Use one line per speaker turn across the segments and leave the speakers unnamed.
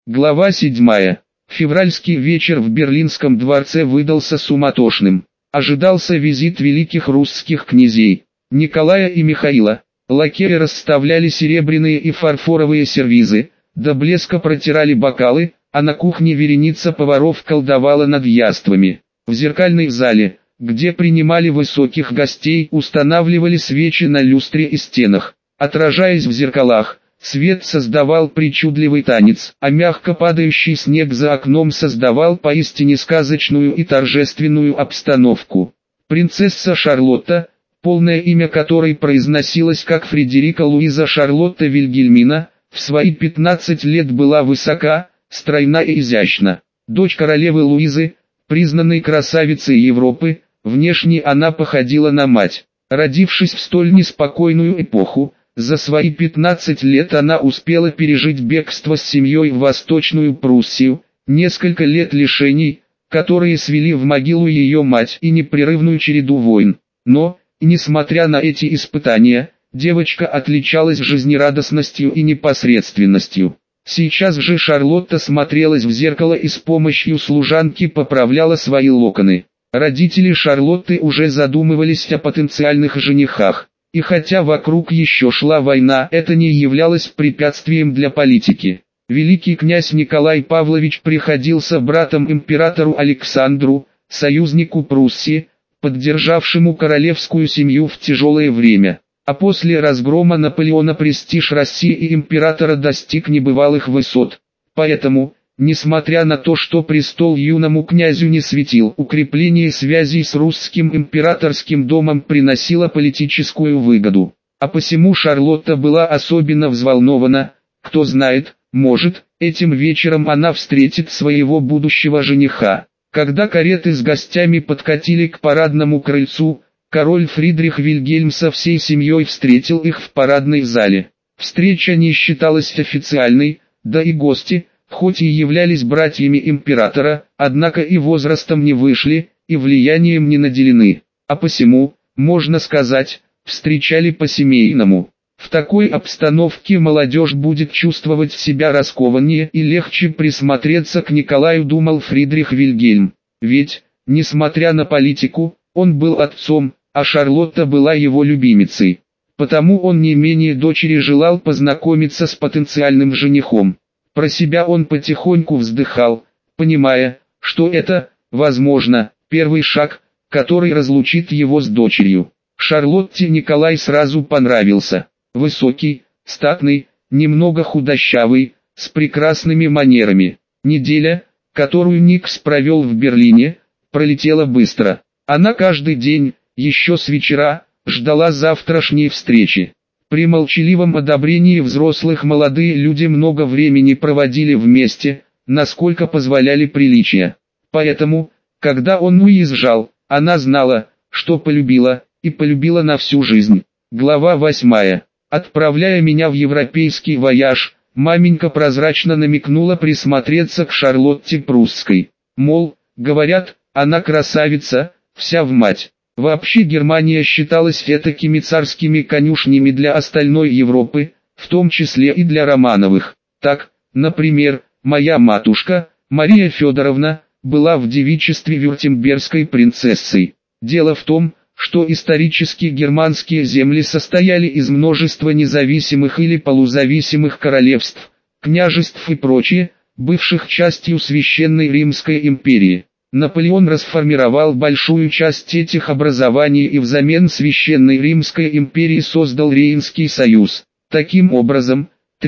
Глава 7. Февральский вечер в Берлинском дворце выдался суматошным. Ожидался визит великих русских князей, Николая и Михаила. Лакеи расставляли серебряные и фарфоровые сервизы, до блеска протирали бокалы, а на кухне вереница поваров колдовала над яствами. В зеркальной зале, где принимали высоких гостей, устанавливали свечи на люстре и стенах. Отражаясь в зеркалах, свет создавал причудливый танец, а мягко падающий снег за окном создавал поистине сказочную и торжественную обстановку. Принцесса Шарлотта, полное имя которой произносилось как Фредерика Луиза Шарлотта Вильгельмина, в свои 15 лет была высока, стройна и изящна. Дочь королевы Луизы, признанной красавицей Европы, внешне она походила на мать. Родившись в столь неспокойную эпоху, за свои 15 лет она успела пережить бегство с семьей в Восточную Пруссию, несколько лет лишений, которые свели в могилу ее мать, и непрерывную череду войн. Но, несмотря на эти испытания, девочка отличалась жизнерадостностью и непосредственностью. Сейчас же Шарлотта смотрелась в зеркало и с помощью служанки поправляла свои локоны. Родители Шарлотты уже задумывались о потенциальных женихах. И хотя вокруг еще шла война, это не являлось препятствием для политики. Великий князь Николай Павлович приходился братом императору Александру, союзнику Пруссии, поддержавшему королевскую семью в тяжелое время. А после разгрома Наполеона престиж России и императора достиг небывалых высот. Поэтому, несмотря на то, что престол юному князю не светил, укрепление связей с русским императорским домом приносило политическую выгоду. А посему Шарлотта была особенно взволнована. Кто знает, может, этим вечером она встретит своего будущего жениха. Когда кареты с гостями подкатили к парадному крыльцу, король Фридрих Вильгельм со всей семьей встретил их в парадной зале. Встреча не считалась официальной, да и гости, хоть и являлись братьями императора, однако и возрастом не вышли, и влиянием не наделены, а посему, можно сказать, встречали по-семейному. В такой обстановке молодежь будет чувствовать себя раскованнее и легче присмотреться к Николаю, думал Фридрих Вильгельм. Ведь, несмотря на политику, он был отцом, а Шарлотта была его любимицей. Потому он не менее дочери желал познакомиться с потенциальным женихом. Про себя он потихоньку вздыхал, понимая, что это, возможно, первый шаг, который разлучит его с дочерью. Шарлотте Николай сразу понравился. Высокий, статный, немного худощавый, с прекрасными манерами. Неделя, которую Никс провел в Берлине, пролетела быстро. Она каждый день, еще с вечера, ждала завтрашней встречи. При молчаливом одобрении взрослых молодые люди много времени проводили вместе, насколько позволяли приличия. Поэтому, когда он уезжал, она знала, что полюбила, и полюбила на всю жизнь. Глава 8. Отправляя меня в европейский вояж, маменька прозрачно намекнула присмотреться к Шарлотте Прусской. Мол, говорят, она красавица, вся в мать. Вообще Германия считалась этакими царскими конюшнями для остальной Европы, в том числе и для Романовых. Так, например, моя матушка, Мария Федоровна, была в девичестве вюртембергской принцессой. Дело в том, что исторически германские земли состояли из множества независимых или полузависимых королевств, княжеств и прочее, бывших частью Священной Римской империи. Наполеон расформировал большую часть этих образований и взамен Священной Римской империи создал Рейнский союз. Таким образом,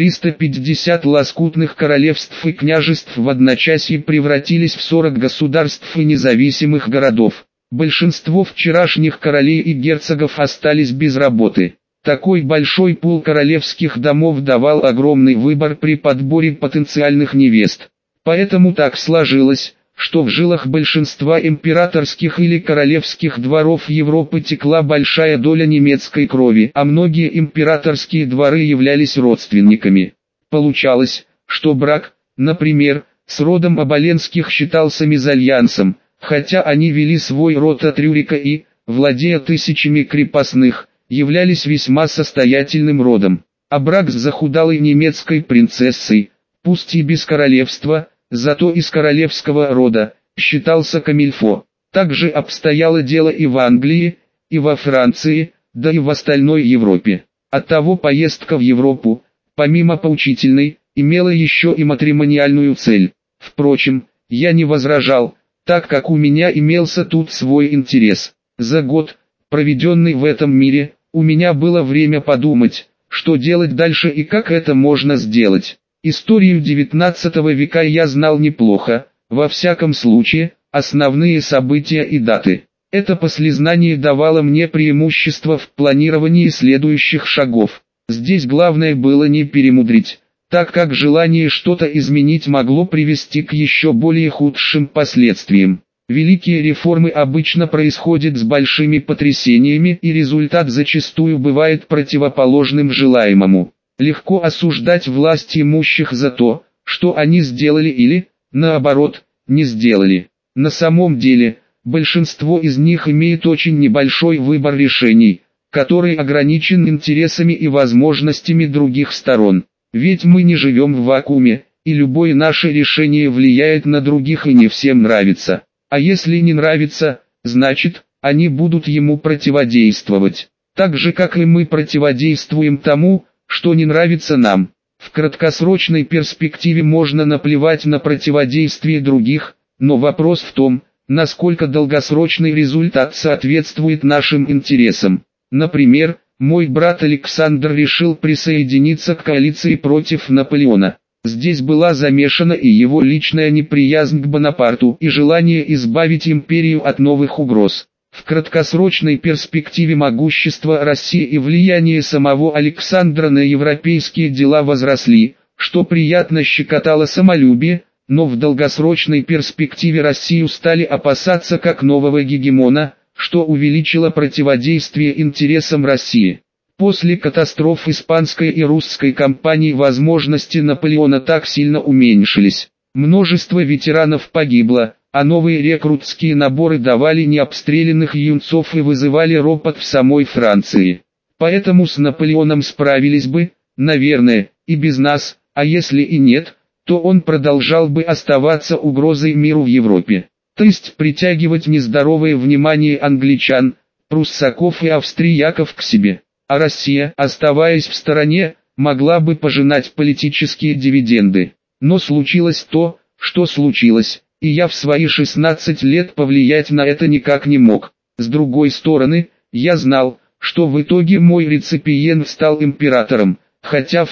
350 лоскутных королевств и княжеств в одночасье превратились в 40 государств и независимых городов. Большинство вчерашних королей и герцогов остались без работы. Такой большой пул королевских домов давал огромный выбор при подборе потенциальных невест. Поэтому так сложилось, что в жилах большинства императорских или королевских дворов Европы текла большая доля немецкой крови, а многие императорские дворы являлись родственниками. Получалось, что брак, например, с родом Оболенских считался мезальянсом, хотя они вели свой род от Рюрика и, владея тысячами крепостных, являлись весьма состоятельным родом. А брак с захудалой немецкой принцессой, пусть и без королевства, зато из королевского рода, считался камильфо. Также обстояло дело и в Англии, и во Франции, да и в остальной Европе. Оттого поездка в Европу, помимо поучительной, имела еще и матримониальную цель. Впрочем, я не возражал, так как у меня имелся тут свой интерес. За год, проведенный в этом мире, у меня было время подумать, что делать дальше и как это можно сделать. Историю XIX века я знал неплохо, во всяком случае, основные события и даты. Это послезнание давало мне преимущество в планировании следующих шагов. Здесь главное было не перемудрить, так как желание что-то изменить могло привести к еще более худшим последствиям. Великие реформы обычно происходят с большими потрясениями, и результат зачастую бывает противоположным желаемому. Легко осуждать власть имущих за то, что они сделали или, наоборот, не сделали. На самом деле, большинство из них имеет очень небольшой выбор решений, который ограничен интересами и возможностями других сторон. Ведь мы не живем в вакууме, и любое наше решение влияет на других и не всем нравится. А если не нравится, значит, они будут ему противодействовать. Так же как и мы противодействуем тому, что не нравится нам. В краткосрочной перспективе можно наплевать на противодействие других, но вопрос в том, насколько долгосрочный результат соответствует нашим интересам. Например, мой брат Александр решил присоединиться к коалиции против Наполеона. Здесь была замешана и его личная неприязнь к Бонапарту и желание избавить империю от новых угроз. В краткосрочной перспективе могущество России и влияние самого Александра на европейские дела возросли, что приятно щекотало самолюбие, но в долгосрочной перспективе Россию стали опасаться как нового гегемона, что увеличило противодействие интересам России. После катастроф испанской и русской кампаний возможности Наполеона так сильно уменьшились. Множество ветеранов погибло, а новые рекрутские наборы давали необстрелянных юнцов и вызывали ропот в самой Франции. Поэтому с Наполеоном справились бы, наверное, и без нас, а если и нет, то он продолжал бы оставаться угрозой миру в Европе. То есть притягивать нездоровое внимание англичан, пруссаков и австрияков к себе. А Россия, оставаясь в стороне, могла бы пожинать политические дивиденды. Но случилось то, что случилось, и я в свои 16 лет повлиять на это никак не мог. С другой стороны, я знал, что в итоге мой реципиент стал императором, хотя в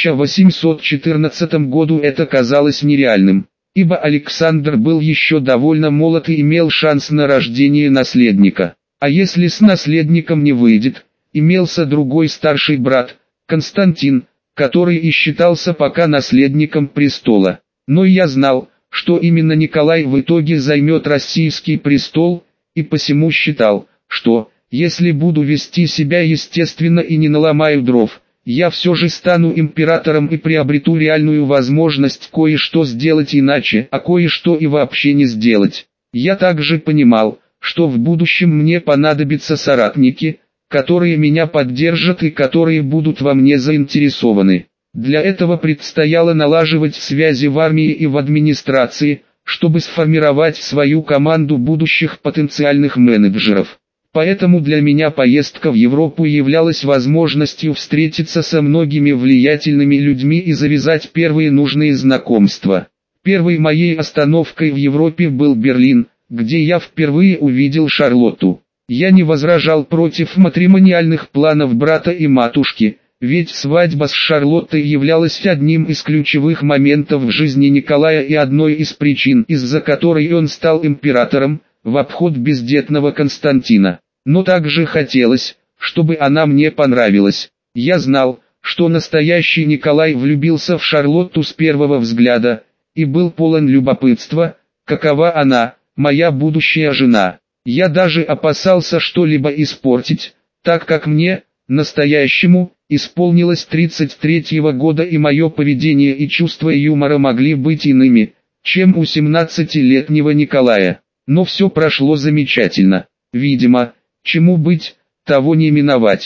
1814 году это казалось нереальным, ибо Александр был еще довольно молод и имел шанс на рождение наследника. А если с наследником не выйдет, имелся другой старший брат, Константин, который и считался пока наследником престола. Но я знал, что именно Николай в итоге займет российский престол, и посему считал, что, если буду вести себя естественно и не наломаю дров, я все же стану императором и приобрету реальную возможность кое-что сделать иначе, а кое-что и вообще не сделать. Я также понимал, что в будущем мне понадобятся соратники, которые меня поддержат и которые будут во мне заинтересованы. Для этого предстояло налаживать связи в армии и в администрации, чтобы сформировать свою команду будущих потенциальных менеджеров. Поэтому для меня поездка в Европу являлась возможностью встретиться со многими влиятельными людьми и завязать первые нужные знакомства. Первой моей остановкой в Европе был Берлин, где я впервые увидел Шарлотту. Я не возражал против матримониальных планов брата и матушки, ведь свадьба с Шарлоттой являлась одним из ключевых моментов в жизни Николая и одной из причин, из-за которой он стал императором, в обход бездетного Константина. Но также хотелось, чтобы она мне понравилась. Я знал, что настоящий Николай влюбился в Шарлотту с первого взгляда, и был полон любопытства, какова она, моя будущая жена. Я даже опасался что-либо испортить, так как мне, настоящему, исполнилось 33-го года и мое поведение и чувство юмора могли быть иными, чем у 17-летнего Николая. Но все прошло замечательно. Видимо, чему быть, того не миновать.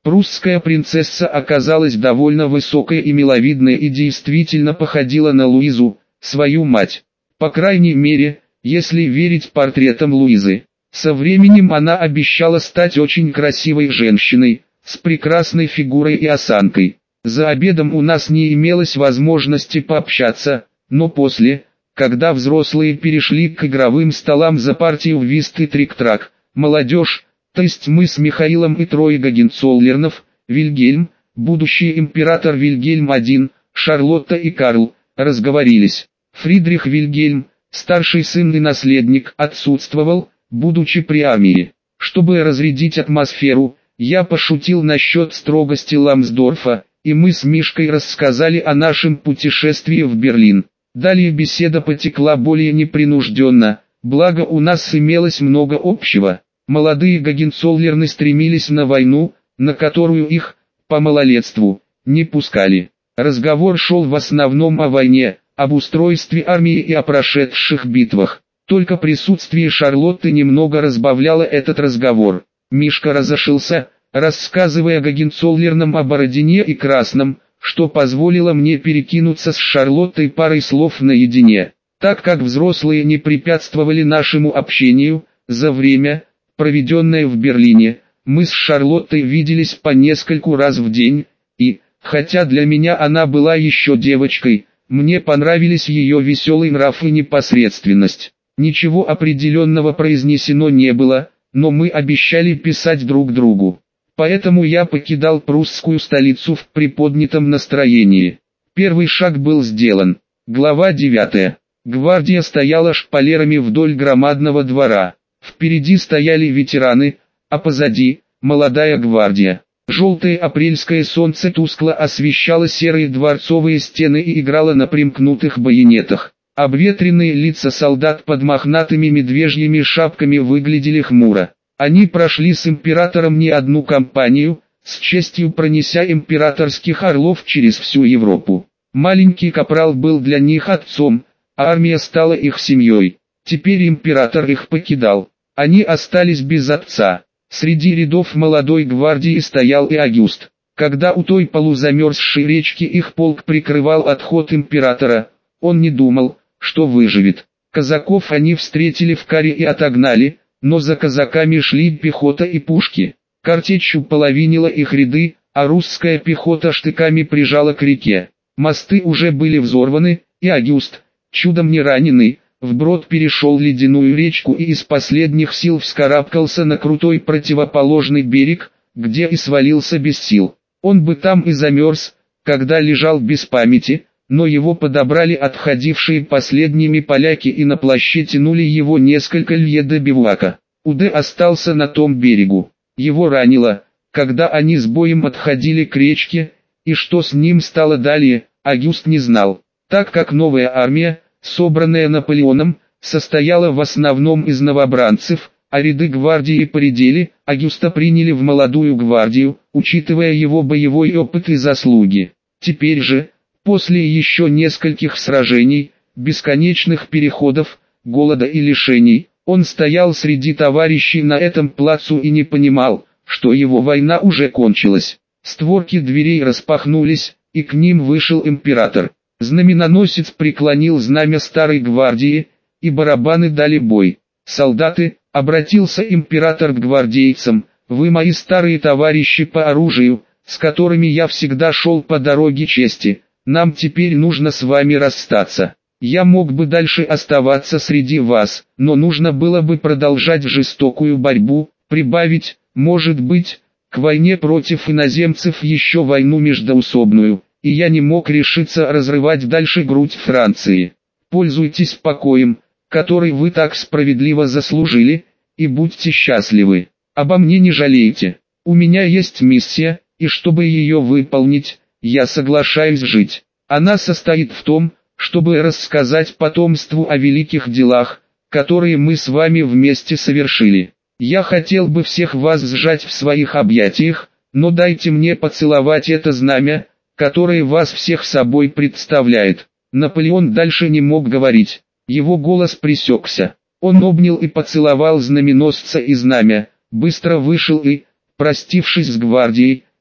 Прусская принцесса оказалась довольно высокой и миловидной и действительно походила на Луизу, свою мать. По крайней мере, если верить портретам Луизы. Со временем она обещала стать очень красивой женщиной, с прекрасной фигурой и осанкой. За обедом у нас не имелось возможности пообщаться, но после, когда взрослые перешли к игровым столам за партию в вист и трик-трак, молодежь, то есть мы с Михаилом и трое Гогенцоллернов, Вильгельм, будущий император Вильгельм I, Шарлотта и Карл, разговорились. Фридрих Вильгельм, старший сын и наследник, отсутствовал, будучи при армии. Чтобы разрядить атмосферу, я пошутил насчет строгости Ламсдорфа, и мы с Мишкой рассказали о нашем путешествии в Берлин. Далее беседа потекла более непринужденно, благо у нас имелось много общего. Молодые Гогенцоллерны стремились на войну, на которую их, по малолетству, не пускали. Разговор шел в основном о войне, об устройстве армии и о прошедших битвах. Только присутствие Шарлотты немного разбавляло этот разговор. Мишка разошелся, рассказывая Гогенцоллернам о Бородине и Красном, что позволило мне перекинуться с Шарлоттой парой слов наедине. Так как взрослые не препятствовали нашему общению, за время, проведенное в Берлине, мы с Шарлоттой виделись по нескольку раз в день, и, хотя для меня она была еще девочкой, мне понравились ее веселый нрав и непосредственность. Ничего определенного произнесено не было, но мы обещали писать друг другу. Поэтому я покидал прусскую столицу в приподнятом настроении. Первый шаг был сделан. Глава 9. Гвардия стояла шпалерами вдоль громадного двора. Впереди стояли ветераны, а позади – молодая гвардия. Желтое апрельское солнце тускло освещало серые дворцовые стены и играло на примкнутых байонетах. Обветренные лица солдат под мохнатыми медвежьими шапками выглядели хмуро. Они прошли с императором не одну кампанию, с честью пронеся императорских орлов через всю Европу. Маленький капрал был для них отцом, а армия стала их семьей. Теперь император их покидал. Они остались без отца. Среди рядов молодой гвардии стоял и Агюст. Когда у той полузамерзшей речки их полк прикрывал отход императора, он не думал, что выживет. Казаков они встретили в каре и отогнали, но за казаками шли пехота и пушки. Картечью половинила их ряды, а русская пехота штыками прижала к реке. Мосты уже были взорваны, и Агюст, чудом не раненый, вброд перешел ледяную речку и из последних сил вскарабкался на крутой противоположный берег, где и свалился без сил. Он бы там и замерз, когда лежал без памяти, но его подобрали отходившие последними поляки и на плаще тянули его несколько лье до бивуака. Уде остался на том берегу. Его ранило, когда они с боем отходили к речке, и что с ним стало далее, Агюст не знал. Так как новая армия, собранная Наполеоном, состояла в основном из новобранцев, а ряды гвардии поредели, Агюста приняли в молодую гвардию, учитывая его боевой опыт и заслуги. Теперь же, после еще нескольких сражений, бесконечных переходов, голода и лишений, он стоял среди товарищей на этом плацу и не понимал, что его война уже кончилась. Створки дверей распахнулись, и к ним вышел император. Знаменоносец преклонил знамя старой гвардии, и барабаны дали бой. «Солдаты», — обратился император к гвардейцам, — «вы мои старые товарищи по оружию, с которыми я всегда шел по дороге чести. Нам теперь нужно с вами расстаться. Я мог бы дальше оставаться среди вас, но нужно было бы продолжать жестокую борьбу, прибавить, может быть, к войне против иноземцев еще войну междоусобную, и я не мог решиться разрывать дальше грудь Франции. Пользуйтесь покоем, который вы так справедливо заслужили, и будьте счастливы. Обо мне не жалейте. У меня есть миссия, и чтобы ее выполнить, я соглашаюсь жить. Она состоит в том, чтобы рассказать потомству о великих делах, которые мы с вами вместе совершили. Я хотел бы всех вас сжать в своих объятиях, но дайте мне поцеловать это знамя, которое вас всех собой представляет». Наполеон дальше не мог говорить. Его голос пресекся. Он обнял и поцеловал знаменосца и знамя, быстро вышел и, простившись с гвардией,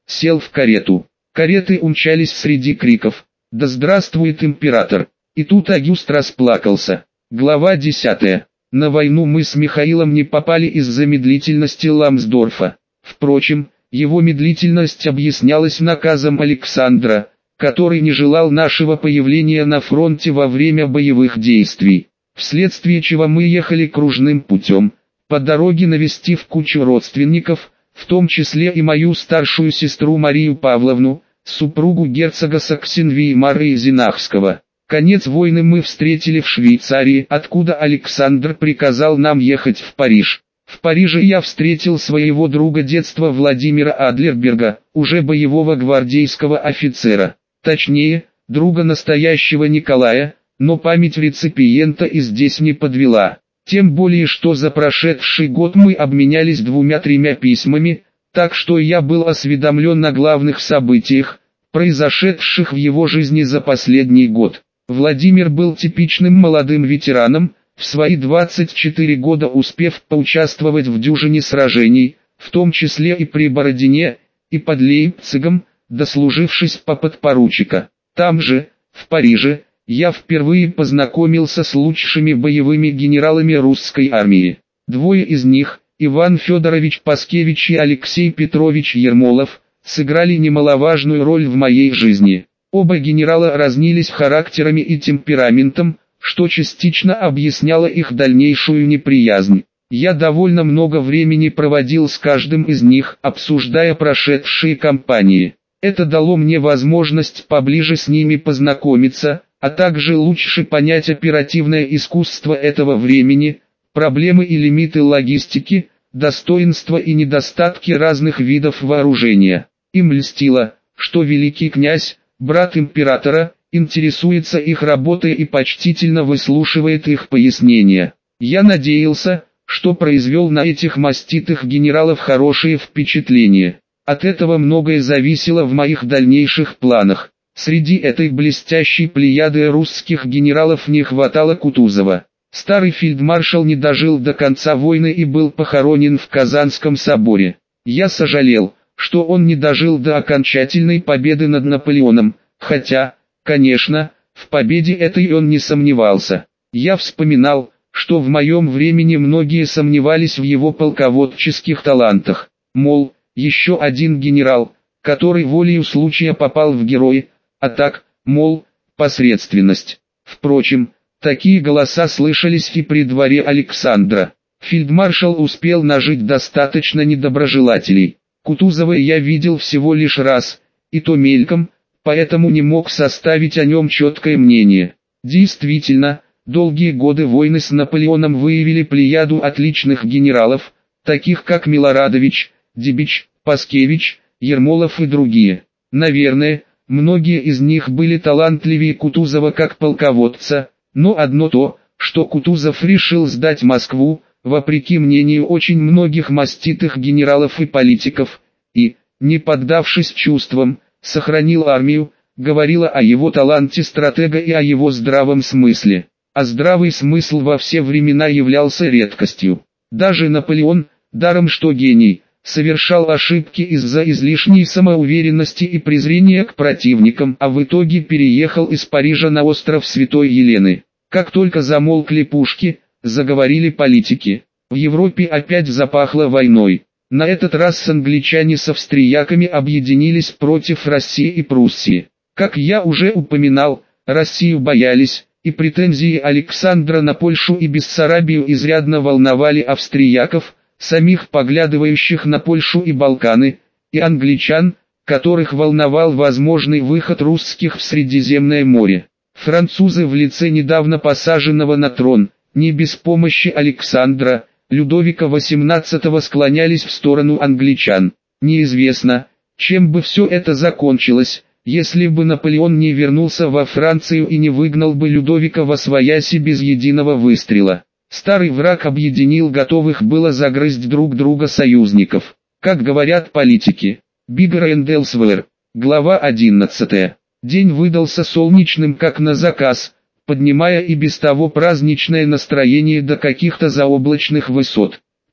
сел в карету. Кареты умчались среди криков: «Да здравствует император!» И тут Агюст расплакался. Глава 10. На войну мы с Михаилом не попали из-за медлительности Ламсдорфа. Впрочем, его медлительность объяснялась наказом Александра, который не желал нашего появления на фронте во время боевых действий, вследствие чего мы ехали кружным путем, по дороге навестив кучу родственников, в том числе и мою старшую сестру Марию Павловну, супругу герцога Саксенвеймара и Зинахского. Конец войны мы встретили в Швейцарии, откуда Александр приказал нам ехать в Париж. В Париже я встретил своего друга детства Владимира Адлерберга, уже боевого гвардейского офицера. Точнее, друга настоящего Николая, но память реципиента и здесь не подвела. Тем более, что за прошедший год мы обменялись 2-3 письмами, так что я был осведомлен о главных событиях, произошедших в его жизни за последний год. Владимир был типичным молодым ветераном, в свои 24 года успев поучаствовать в дюжине сражений, в том числе и при Бородине, и под Лейпцигом, дослужившись по подпоручика. Там же, в Париже, я впервые познакомился с лучшими боевыми генералами русской армии. Двое из них, Иван Федорович Паскевич и Алексей Петрович Ермолов, сыграли немаловажную роль в моей жизни. Оба генерала разнились характерами и темпераментом, что частично объясняло их дальнейшую неприязнь. Я довольно много времени проводил с каждым из них, обсуждая прошедшие кампании. Это дало мне возможность поближе с ними познакомиться, а также лучше понять оперативное искусство этого времени, проблемы и лимиты логистики, достоинства и недостатки разных видов вооружения. Им льстило, что великий князь, брат императора, интересуется их работой и почтительно выслушивает их пояснения. Я надеялся, что произвел на этих маститых генералов хорошее впечатление. От этого многое зависело в моих дальнейших планах. Среди этой блестящей плеяды русских генералов не хватало Кутузова. Старый фельдмаршал не дожил до конца войны и был похоронен в Казанском соборе. Я сожалел, что он не дожил до окончательной победы над Наполеоном, хотя, конечно, в победе этой он не сомневался. Я вспоминал, что в моем времени многие сомневались в его полководческих талантах. Мол, еще один генерал, который волею случая попал в герои, а так, мол, посредственность. Впрочем, такие голоса слышались и при дворе Александра. Фельдмаршал успел нажить достаточно недоброжелателей. Кутузова я видел всего лишь раз, и то мельком, поэтому не мог составить о нем четкое мнение. Действительно, долгие годы войны с Наполеоном выявили плеяду отличных генералов, таких как Милорадович, Дибич, Паскевич, Ермолов и другие. Наверное, многие из них были талантливее Кутузова как полководца, но одно то, что Кутузов решил сдать Москву, вопреки мнению очень многих маститых генералов и политиков, и, не поддавшись чувствам, сохранил армию, говорило о его таланте стратега и о его здравом смысле. А здравый смысл во все времена являлся редкостью. Даже Наполеон, даром что гений, совершал ошибки из-за излишней самоуверенности и презрения к противникам, а в итоге переехал из Парижа на остров Святой Елены. Как только замолкли пушки, заговорили политики. В Европе опять запахло войной. На этот раз англичане с австрияками объединились против России и Пруссии. Как я уже упоминал, Россию боялись, и претензии Александра на Польшу и Бессарабию изрядно волновали австрияков, самих поглядывающих на Польшу и Балканы, и англичан, которых волновал возможный выход русских в Средиземное море. Французы в лице недавно посаженного на трон, не без помощи Александра, Людовика XVIII склонялись в сторону англичан. Неизвестно, чем бы все это закончилось, если бы Наполеон не вернулся во Францию и не выгнал бы Людовика восвояси без единого выстрела. Старый враг объединил готовых было загрызть друг друга союзников. Как говорят политики, Bigger and Elsewhere. Глава 11. День выдался солнечным как на заказ, поднимая и без того праздничное настроение до каких-то заоблачных высот.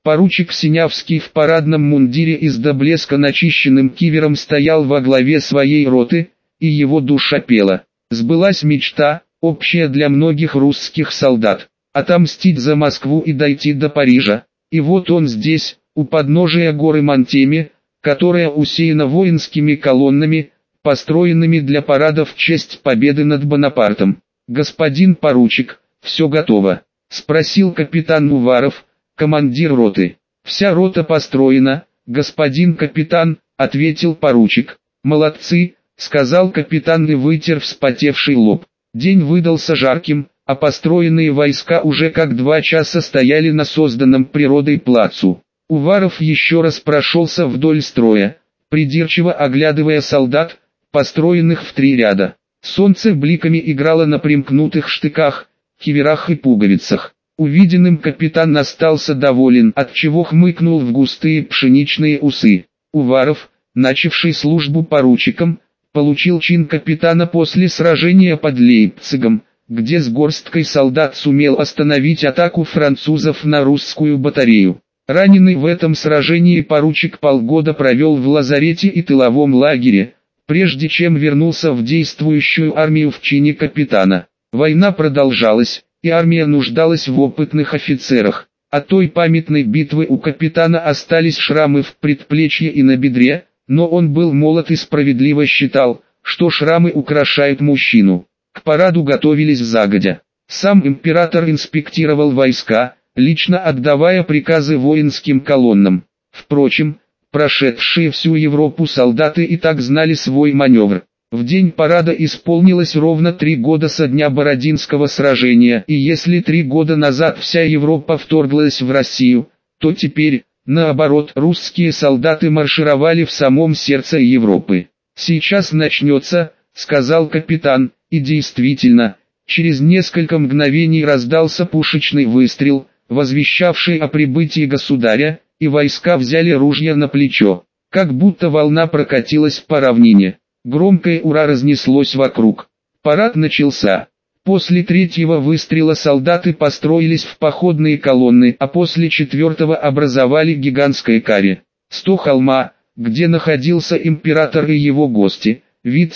Поручик Синявский в парадном мундире и с до блеска начищенным кивером стоял во главе своей роты, и его душа пела. Сбылась мечта, общая для многих русских солдат, отомстить за Москву и дойти до Парижа. И вот он здесь, у подножия горы Монтеми, которая усеяна воинскими колоннами, построенными для парада в честь победы над Бонапартом. «Господин поручик, все готово?» — спросил капитан Уваров, командир роты. «Вся рота построена, господин капитан», — ответил поручик. «Молодцы», — сказал капитан и вытер вспотевший лоб. День выдался жарким, а построенные войска уже как 2 часа стояли на созданном природой плацу. Уваров еще раз прошелся вдоль строя, придирчиво оглядывая солдат, построенных в 3 ряда. Солнце бликами играло на примкнутых штыках, киверах и пуговицах. Увиденным капитан остался доволен, отчего хмыкнул в густые пшеничные усы. Уваров, начавший службу поручиком, получил чин капитана после сражения под Лейпцигом, где с горсткой солдат сумел остановить атаку французов на русскую батарею. Раненый в этом сражении поручик полгода провел в лазарете и тыловом лагере, прежде чем вернулся в действующую армию в чине капитана. Война продолжалась, и армия нуждалась в опытных офицерах. От той памятной битвы у капитана остались шрамы в предплечье и на бедре, но он был молод и справедливо считал, что шрамы украшают мужчину. К параду готовились загодя. Сам император инспектировал войска, лично отдавая приказы воинским колоннам. Впрочем, прошедшие всю Европу солдаты и так знали свой маневр. В день парада исполнилось ровно 3 года со дня Бородинского сражения, и если 3 года назад вся Европа вторглась в Россию, то теперь, наоборот, русские солдаты маршировали в самом сердце Европы. «Сейчас начнется», — сказал капитан, и действительно, через несколько мгновений раздался пушечный выстрел, возвещавший о прибытии государя, и войска взяли ружья на плечо. Как будто волна прокатилась по равнине. Громкое «Ура» разнеслось вокруг. Парад начался. После 3-го выстрела солдаты построились в походные колонны, а после 4-го образовали гигантское каре. 100 холма, где находился император и его гости, вид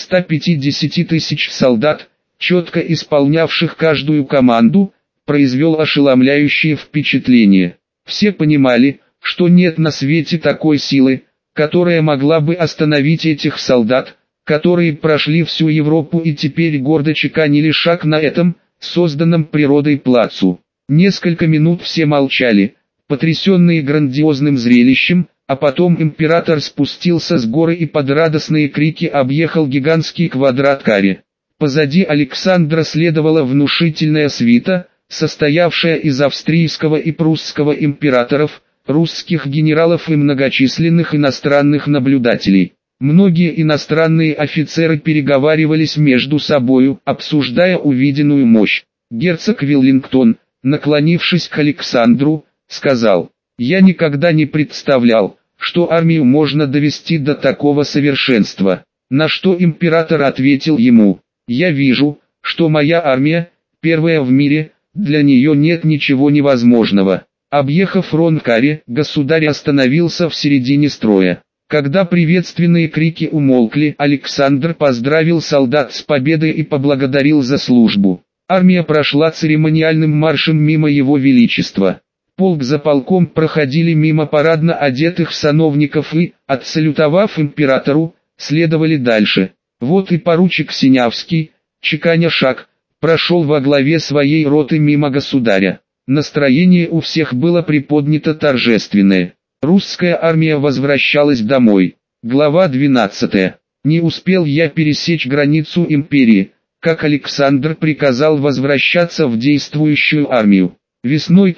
150 тысяч солдат, четко исполнявших каждую команду, произвел ошеломляющее впечатление. Все понимали, что нет на свете такой силы, которая могла бы остановить этих солдат, которые прошли всю Европу и теперь гордо чеканили шаг на этом, созданном природой плацу. Несколько минут все молчали, потрясенные грандиозным зрелищем, а потом император спустился с горы и под радостные крики объехал гигантский квадрат каре. Позади Александра следовала внушительная свита, состоявшая из австрийского и прусского императоров, русских генералов и многочисленных иностранных наблюдателей. Многие иностранные офицеры переговаривались между собою, обсуждая увиденную мощь. Герцог Веллингтон, наклонившись к Александру, сказал: «Я никогда не представлял, что армию можно довести до такого совершенства». На что император ответил ему: «Я вижу, что моя армия, первая в мире, для нее нет ничего невозможного». Объехав Ронкаре, государь остановился в середине строя. Когда приветственные крики умолкли, Александр поздравил солдат с победой и поблагодарил за службу. Армия прошла церемониальным маршем мимо его величества. Полк за полком проходили мимо парадно одетых сановников и, отсалютовав императору, следовали дальше. Вот и поручик Синявский, чеканя шаг, прошел во главе своей роты мимо государя. Настроение у всех было приподнято торжественное. Русская армия возвращалась домой. Глава 12. Не успел я пересечь границу империи, как Александр приказал возвращаться в действующую армию. Весной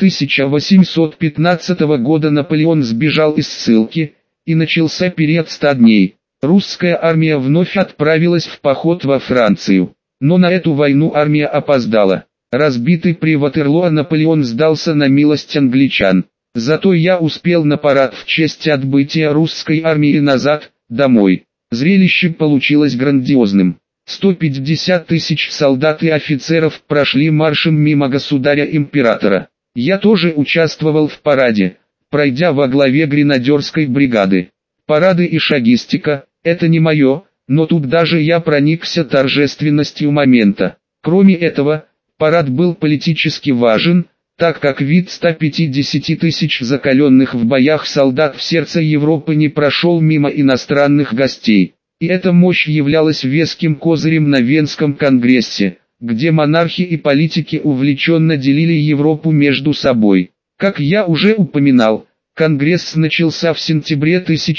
1815 года Наполеон сбежал из ссылки, и начался период 100 дней. Русская армия вновь отправилась в поход во Францию. Но на эту войну армия опоздала. Разбитый при Ватерлоо Наполеон сдался на милость англичан. Зато я успел на парад в честь отбытия русской армии назад, домой. Зрелище получилось грандиозным. 150 тысяч солдат и офицеров прошли маршем мимо государя-императора. Я тоже участвовал в параде, пройдя во главе гренадерской бригады. Парады и шагистика – это не мое, но тут даже я проникся торжественностью момента. Кроме этого, парад был политически важен, так как вид 150 тысяч закаленных в боях солдат в сердце Европы не прошел мимо иностранных гостей. И эта мощь являлась веским козырем на Венском конгрессе, где монархи и политики увлеченно делили Европу между собой. Как я уже упоминал, конгресс начался в сентябре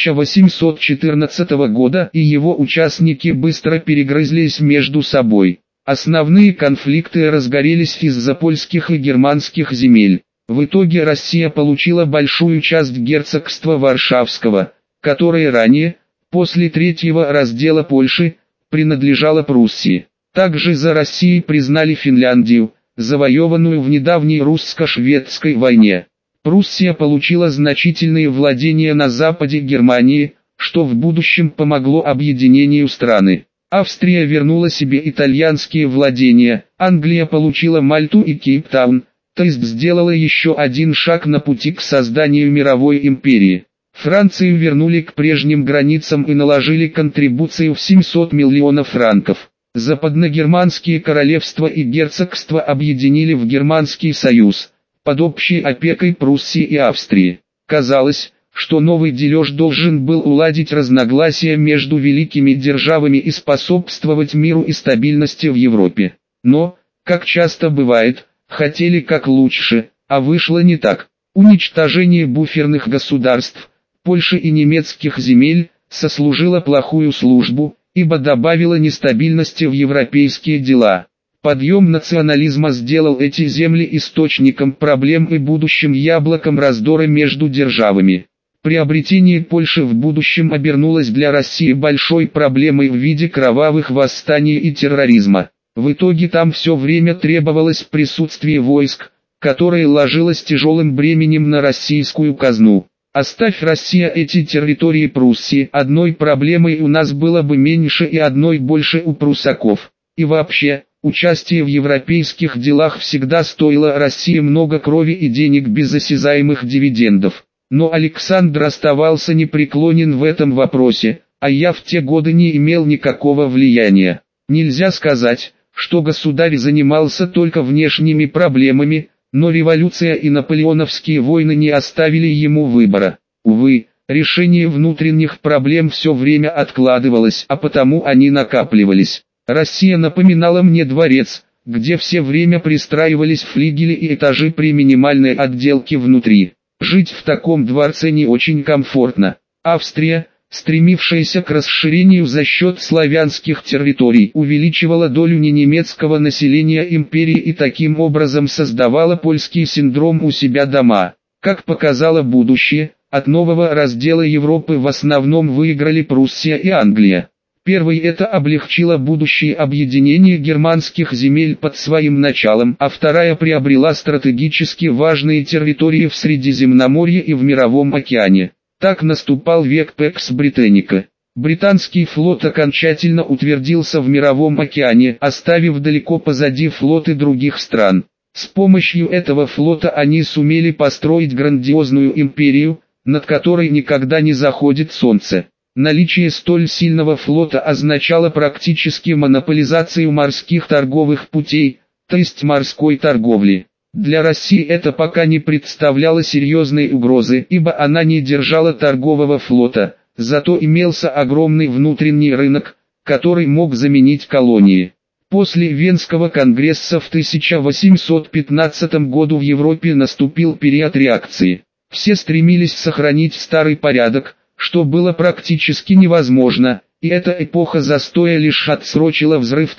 1814 года, и его участники быстро перегрызлись между собой. Основные конфликты разгорелись из-за польских и германских земель. В итоге Россия получила большую часть герцогства Варшавского, которое ранее, после третьего раздела Польши, принадлежало Пруссии. Также за Россией признали Финляндию, завоеванную в недавней русско-шведской войне. Пруссия получила значительные владения на западе Германии, что в будущем помогло объединению страны. Австрия вернула себе итальянские владения, Англия получила Мальту и Кейптаун, то есть сделала еще один шаг на пути к созданию мировой империи. Францию вернули к прежним границам и наложили контрибуцию в 700 миллионов франков. Западногерманские королевства и герцогства объединили в Германский союз, под общей опекой Пруссии и Австрии. Казалось, что новый дележ должен был уладить разногласия между великими державами и способствовать миру и стабильности в Европе. Но, как часто бывает, хотели как лучше, а вышло не так. Уничтожение буферных государств, Польши и немецких земель, сослужило плохую службу, ибо добавило нестабильности в европейские дела. Подъем национализма сделал эти земли источником проблем и будущим яблоком раздора между державами. Приобретение Польши в будущем обернулось для России большой проблемой в виде кровавых восстаний и терроризма. В итоге там все время требовалось присутствие войск, которое ложилось тяжелым бременем на российскую казну. Оставь Россия эти территории Пруссии, одной проблемой у нас было бы меньше и одной больше у пруссаков. И вообще, участие в европейских делах всегда стоило России много крови и денег без осязаемых дивидендов. Но Александр оставался непреклонен в этом вопросе, а я в те годы не имел никакого влияния. Нельзя сказать, что государь занимался только внешними проблемами, но революция и наполеоновские войны не оставили ему выбора. Увы, решение внутренних проблем все время откладывалось, а потому они накапливались. Россия напоминала мне дворец, где все время пристраивались флигели и этажи при минимальной отделке внутри. Жить в таком дворце не очень комфортно. Австрия, стремившаяся к расширению за счет славянских территорий, увеличивала долю ненемецкого населения империи и таким образом создавала польский синдром у себя дома. Как показало будущее, от нового раздела Европы в основном выиграли Пруссия и Англия. Первый это облегчило будущее объединение германских земель под своим началом, а вторая приобрела стратегически важные территории в Средиземноморье и в Мировом океане. Так наступал век Пекс Британика. Британский флот окончательно утвердился в Мировом океане, оставив далеко позади флоты других стран. С помощью этого флота они сумели построить грандиозную империю, над которой никогда не заходит солнце. Наличие столь сильного флота означало практически монополизацию морских торговых путей, то есть морской торговли. Для России это пока не представляло серьезной угрозы, ибо она не держала торгового флота, зато имелся огромный внутренний рынок, который мог заменить колонии. После Венского конгресса в 1815 году в Европе наступил период реакции. Все стремились сохранить старый порядок, что было практически невозможно, и эта эпоха застоя лишь отсрочила взрыв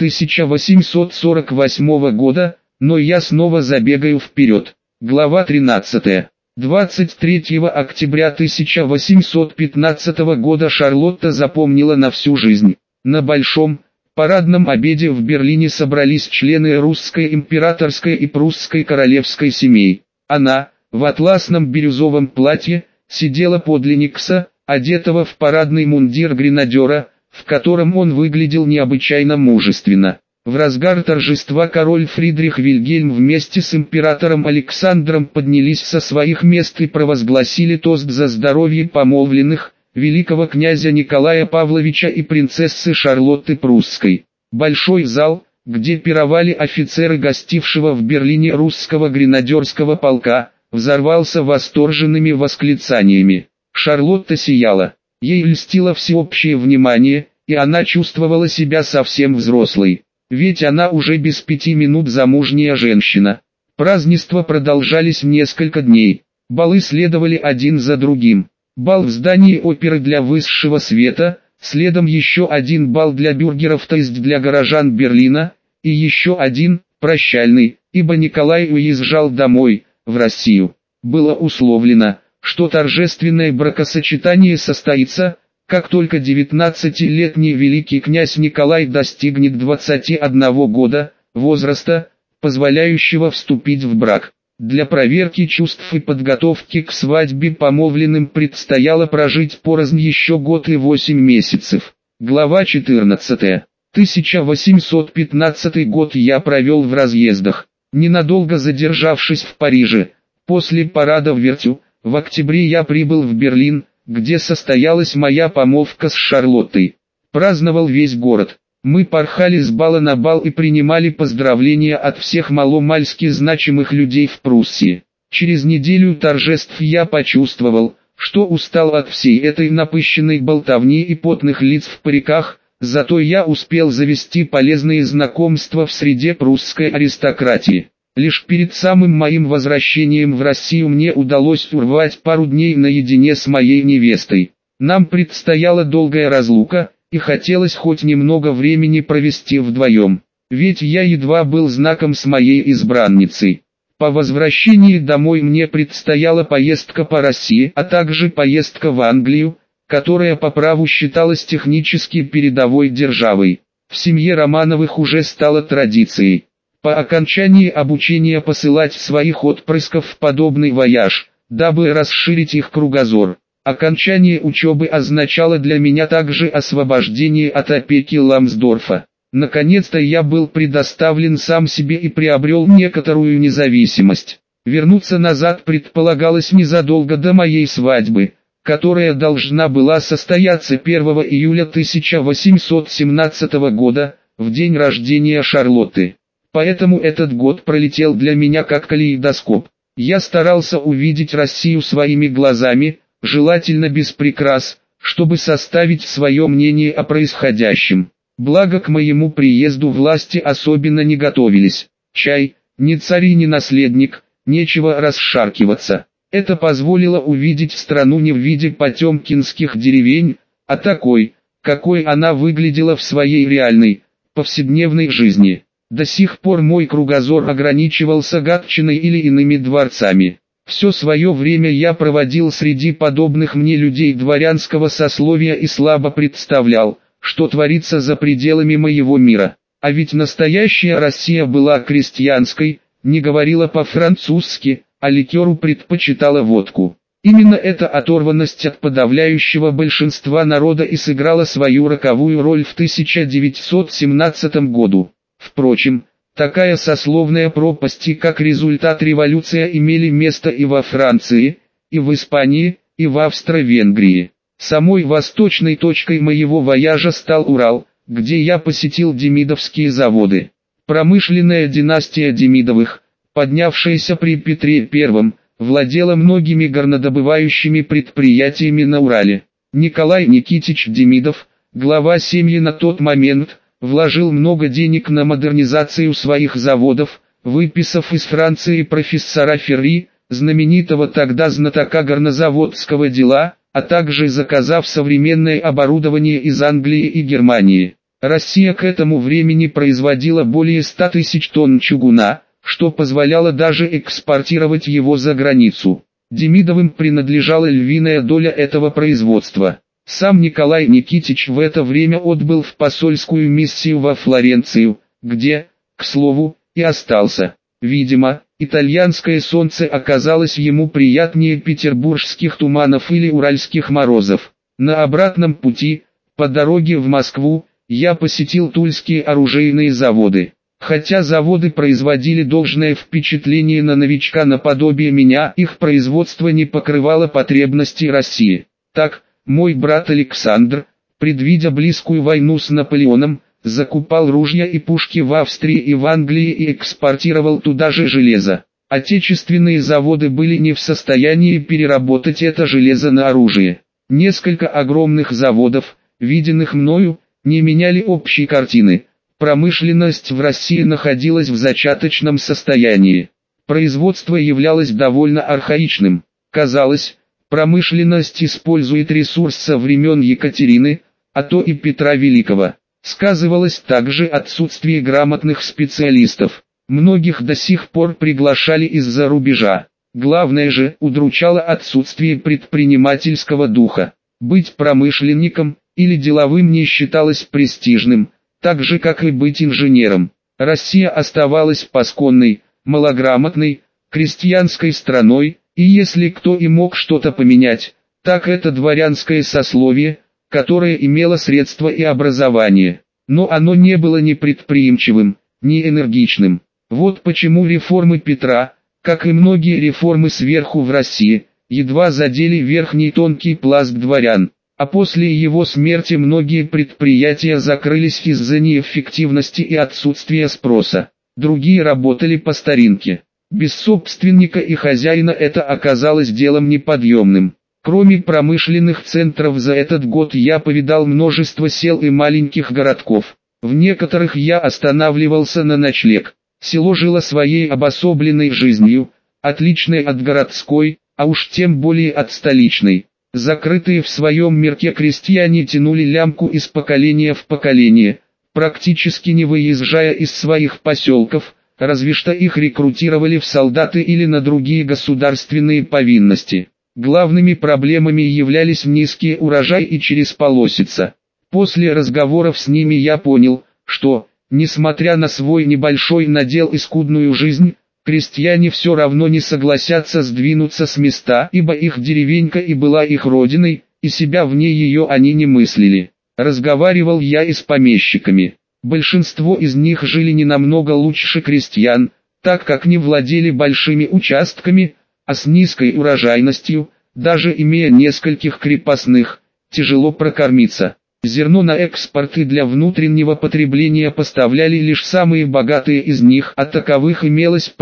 1848 года, но я снова забегаю вперед. Глава 13. 23 октября 1815 года Шарлотта запомнила на всю жизнь. На большом, парадном обеде в Берлине собрались члены русской императорской и прусской королевской семей. Она, в атласном бирюзовом платье, сидела подле Никса, одетого в парадный мундир гренадера, в котором он выглядел необычайно мужественно. В разгар торжества король Фридрих Вильгельм вместе с императором Александром поднялись со своих мест и провозгласили тост за здоровье помолвленных, великого князя Николая Павловича и принцессы Шарлотты Прусской. Большой зал, где пировали офицеры гостившего в Берлине русского гренадерского полка, взорвался восторженными восклицаниями. Шарлотта сияла. Ей льстило всеобщее внимание, и она чувствовала себя совсем взрослой. Ведь она уже без 5 минут замужняя женщина. Празднества продолжались несколько дней. Балы следовали один за другим. Бал в здании оперы для высшего света, следом еще один бал для бюргеров, то есть для горожан Берлина, и еще один, прощальный, ибо Николай уезжал домой, в Россию. Было условлено, что торжественное бракосочетание состоится, как только 19-летний великий князь Николай достигнет 21 года, возраста, позволяющего вступить в брак. Для проверки чувств и подготовки к свадьбе помолвленным предстояло прожить порознь еще год и 8 месяцев. Глава 14. 1815 год я провел в разъездах, ненадолго задержавшись в Париже. После парада в Вертю, в октябре я прибыл в Берлин, где состоялась моя помолвка с Шарлоттой. Праздновал весь город. Мы порхали с бала на бал и принимали поздравления от всех маломальски значимых людей в Пруссии. Через неделю торжеств я почувствовал, что устал от всей этой напыщенной болтовни и потных лиц в париках, зато я успел завести полезные знакомства в среде прусской аристократии. Лишь перед самым моим возвращением в Россию мне удалось урвать пару дней наедине с моей невестой. Нам предстояла долгая разлука, и хотелось хоть немного времени провести вдвоем. Ведь я едва был знаком с моей избранницей. По возвращении домой мне предстояла поездка по России, а также поездка в Англию, которая по праву считалась технически передовой державой. В семье Романовых уже стало традицией по окончании обучения посылать своих отпрысков в подобный вояж, дабы расширить их кругозор. Окончание учебы означало для меня также освобождение от опеки Ламсдорфа. Наконец-то я был предоставлен сам себе и приобрел некоторую независимость. Вернуться назад предполагалось незадолго до моей свадьбы, которая должна была состояться 1 июля 1817 года, в день рождения Шарлотты. Поэтому этот год пролетел для меня как калейдоскоп. Я старался увидеть Россию своими глазами, желательно без прикрас, чтобы составить свое мнение о происходящем. Благо к моему приезду власти особенно не готовились. Чай, ни царь и ни наследник, нечего расшаркиваться. Это позволило увидеть страну не в виде потемкинских деревень, а такой, какой она выглядела в своей реальной, повседневной жизни. До сих пор мой кругозор ограничивался Гатчиной или иными дворцами. Все свое время я проводил среди подобных мне людей дворянского сословия и слабо представлял, что творится за пределами моего мира. А ведь настоящая Россия была крестьянской, не говорила по-французски, а ликеру предпочитала водку. Именно эта оторванность от подавляющего большинства народа и сыграла свою роковую роль в 1917 году. Впрочем, такая сословная пропасть и как результат революция имели место и во Франции, и в Испании, и в Австро-Венгрии. Самой восточной точкой моего вояжа стал Урал, где я посетил демидовские заводы. Промышленная династия Демидовых, поднявшаяся при Петре I, владела многими горнодобывающими предприятиями на Урале. Николай Никитич Демидов, глава семьи на тот момент, вложил много денег на модернизацию своих заводов, выписав из Франции профессора Ферри, знаменитого тогда знатока горнозаводского дела, а также заказав современное оборудование из Англии и Германии. Россия к этому времени производила более 100 тысяч тонн чугуна, что позволяло даже экспортировать его за границу. Демидовым принадлежала львиная доля этого производства. Сам Николай Никитич в это время отбыл в посольскую миссию во Флоренцию, где, к слову, и остался. Видимо, итальянское солнце оказалось ему приятнее петербургских туманов или уральских морозов. На обратном пути, по дороге в Москву, я посетил тульские оружейные заводы. Хотя заводы производили должное впечатление на новичка наподобие меня, их производство не покрывало потребностей России. Так, мой брат Александр, предвидя близкую войну с Наполеоном, закупал ружья и пушки в Австрии и в Англии и экспортировал туда же железо. Отечественные заводы были не в состоянии переработать это железо на оружие. Несколько огромных заводов, виденных мною, не меняли общей картины. Промышленность в России находилась в зачаточном состоянии. Производство являлось довольно архаичным. Казалось, промышленность использует ресурс со времен Екатерины, а то и Петра Великого. Сказывалось также отсутствие грамотных специалистов. Многих до сих пор приглашали из-за рубежа. Главное же, удручало отсутствие предпринимательского духа. Быть промышленником или деловым не считалось престижным, так же как и быть инженером. Россия оставалась пасконной, малограмотной, крестьянской страной, и если кто и мог что-то поменять, так это дворянское сословие, которое имело средства и образование. Но оно не было ни предприимчивым, ни энергичным. Вот почему реформы Петра, как и многие реформы сверху в России, едва задели верхний тонкий пласт дворян. А после его смерти многие предприятия закрылись из-за неэффективности и отсутствия спроса. Другие работали по старинке. Без собственника и хозяина это оказалось делом неподъемным. Кроме промышленных центров за этот год я повидал множество сел и маленьких городков. В некоторых я останавливался на ночлег. Село жило своей обособленной жизнью, отличной от городской, а уж тем более от столичной. Закрытые в своем мирке крестьяне тянули лямку из поколения в поколение, практически не выезжая из своих поселков, разве что их рекрутировали в солдаты или на другие государственные повинности. Главными проблемами являлись низкий урожай и чересполосица. После разговоров с ними я понял, что, несмотря на свой небольшой надел и скудную жизнь, крестьяне все равно не согласятся сдвинуться с места, ибо их деревенька и была их родиной, и себя вне ее они не мыслили. Разговаривал я и с помещиками. Большинство из них жили не намного лучше крестьян, так как не владели большими участками, а с низкой урожайностью, даже имея нескольких крепостных, тяжело прокормиться. Зерно на экспорт и для внутреннего потребления поставляли лишь самые богатые из них, а таковых имелось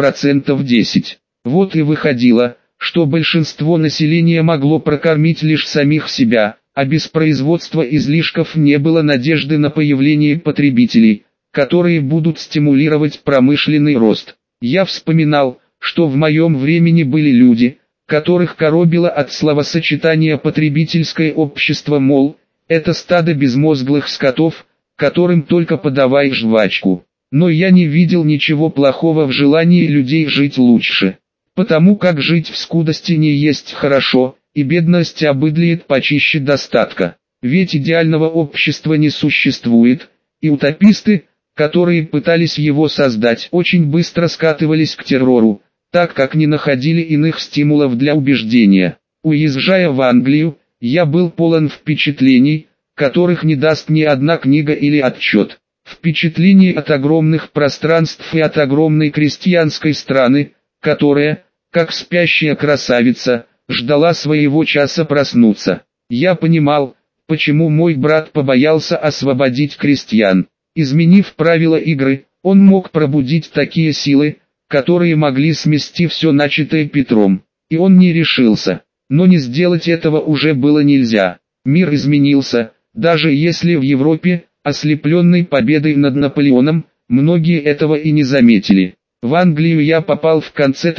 10%. Вот и выходило, что большинство населения могло прокормить лишь самих себя, а без производства излишков не было надежды на появление потребителей, которые будут стимулировать промышленный рост. Я вспоминал, что в моем времени были люди, которых коробило от словосочетания «потребительское общество», мол, это стадо безмозглых скотов, которым только подавай жвачку. Но я не видел ничего плохого в желании людей жить лучше. Потому как жить в скудости не есть хорошо, и бедность обыдлеет почище достатка. Ведь идеального общества не существует, и утописты, которые пытались его создать, очень быстро скатывались к террору, так как не находили иных стимулов для убеждения. Уезжая в Англию, я был полон впечатлений, которых не даст ни одна книга или отчет. Впечатлений от огромных пространств и от огромной крестьянской страны, которая, как спящая красавица, ждала своего часа проснуться. Я понимал, почему мой брат побоялся освободить крестьян. Изменив правила игры, он мог пробудить такие силы, которые могли смести все начатое Петром. И он не решился. Но не сделать этого уже было нельзя. Мир изменился, даже если в Европе, ослепленной победой над Наполеоном, многие этого и не заметили. В Англию я попал в конце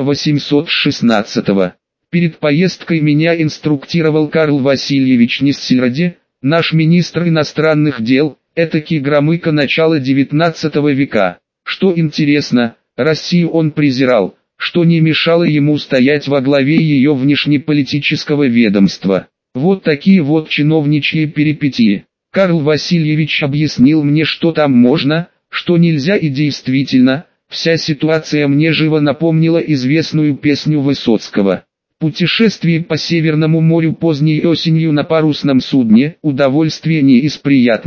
1816-го. Перед поездкой меня инструктировал Карл Васильевич Ниссельроде, наш министр иностранных дел, этакий громыко начала XIX века. Что интересно, Россию он презирал, что не мешало ему стоять во главе ее внешнеполитического ведомства. Вот такие вот чиновничьи перипетии. Карл Васильевич объяснил мне, что там можно, что нельзя, и действительно, вся ситуация мне живо напомнила известную песню Высоцкого. Путешествие по Северному морю поздней осенью на парусном судне – удовольствие не из приятных.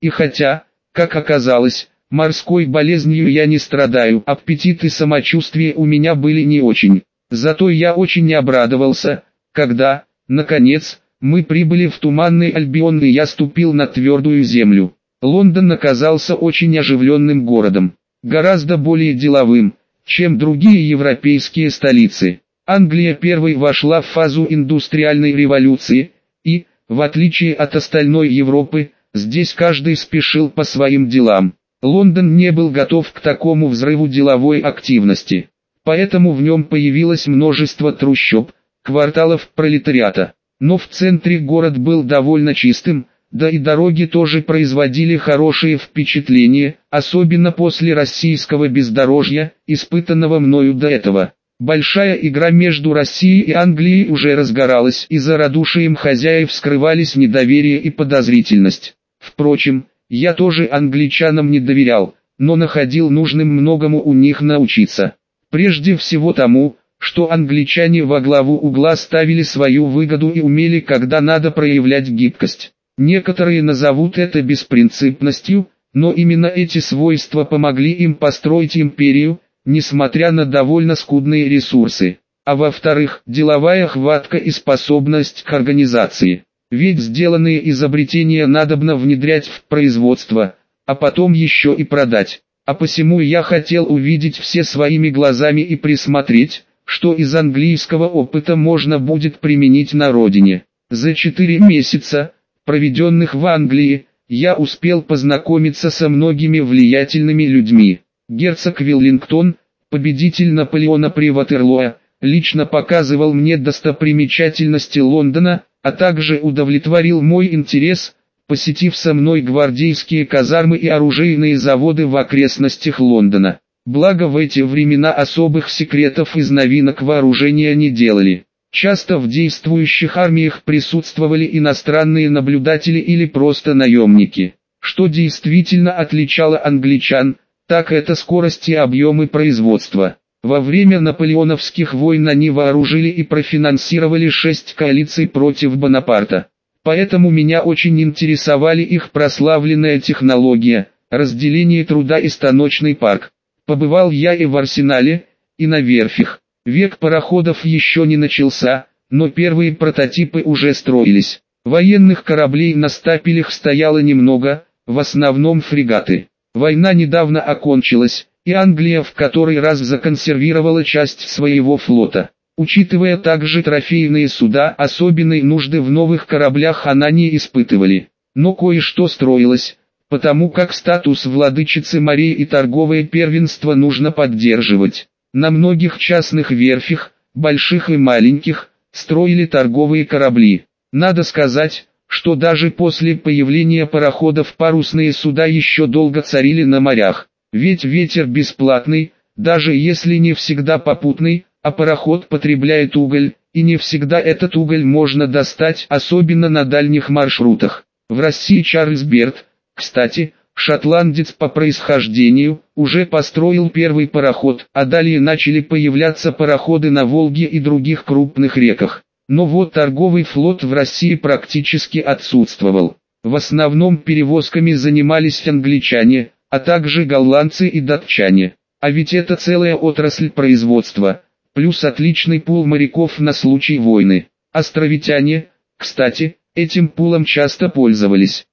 И хотя, как оказалось, морской болезнью я не страдаю, аппетит и самочувствие у меня были не очень. Зато я очень обрадовался, когда, наконец, мы прибыли в Туманный Альбион и я ступил на твердую землю. Лондон оказался очень оживленным городом, гораздо более деловым, чем другие европейские столицы. Англия первой вошла в фазу индустриальной революции, и, в отличие от остальной Европы, здесь каждый спешил по своим делам. Лондон не был готов к такому взрыву деловой активности, поэтому в нем появилось множество трущоб, кварталов пролетариата. Но в центре город был довольно чистым, да и дороги тоже производили хорошее впечатление, особенно после российского бездорожья, испытанного мною до этого. Большая игра между Россией и Англией уже разгоралась, и за радушием хозяев скрывались недоверие и подозрительность. Впрочем, я тоже англичанам не доверял, но находил нужным многому у них научиться. Прежде всего тому, что англичане во главу угла ставили свою выгоду и умели, когда надо, проявлять гибкость. Некоторые назовут это беспринципностью, но именно эти свойства помогли им построить империю, несмотря на довольно скудные ресурсы. А во-вторых, деловая хватка и способность к организации. Ведь сделанные изобретения надобно внедрять в производство, а потом еще и продать. А посему я хотел увидеть все своими глазами и присмотреть, что из английского опыта можно будет применить на родине. За 4 месяца, проведенных в Англии, я успел познакомиться со многими влиятельными людьми. Герцог Веллингтон, победитель Наполеона при Ватерлоо, лично показывал мне достопримечательности Лондона, а также удовлетворил мой интерес, посетив со мной гвардейские казармы и оружейные заводы в окрестностях Лондона. Благо в эти времена особых секретов из новинок вооружения не делали. Часто в действующих армиях присутствовали иностранные наблюдатели или просто наемники. Что действительно отличало англичан, так это скорость и объемы производства. Во время наполеоновских войн они вооружили и профинансировали 6 коалиций против Бонапарта. Поэтому меня очень интересовали их прославленная технология, разделение труда и станочный парк. Побывал я и в арсенале, и на верфях. Век пароходов еще не начался, но первые прототипы уже строились. Военных кораблей на стапелях стояло немного, в основном фрегаты. Война недавно окончилась, и Англия в который раз законсервировала часть своего флота. Учитывая также трофейные суда, особенной нужды в новых кораблях она не испытывали. Но кое-что строилось, потому как статус владычицы морей и торговое первенство нужно поддерживать. На многих частных верфях, больших и маленьких, строили торговые корабли. Надо сказать, что даже после появления пароходов парусные суда еще долго царили на морях. Ведь ветер бесплатный, даже если не всегда попутный, а пароход потребляет уголь, и не всегда этот уголь можно достать, особенно на дальних маршрутах. В России Чарльз Берт, кстати, шотландец по происхождению, уже построил первый пароход, а далее начали появляться пароходы на Волге и других крупных реках. Но вот торговый флот в России практически отсутствовал. В основном перевозками занимались англичане, а также голландцы и датчане. А ведь это целая отрасль производства, плюс отличный пул моряков на случай войны. Островитяне, кстати, этим пулом часто пользовались.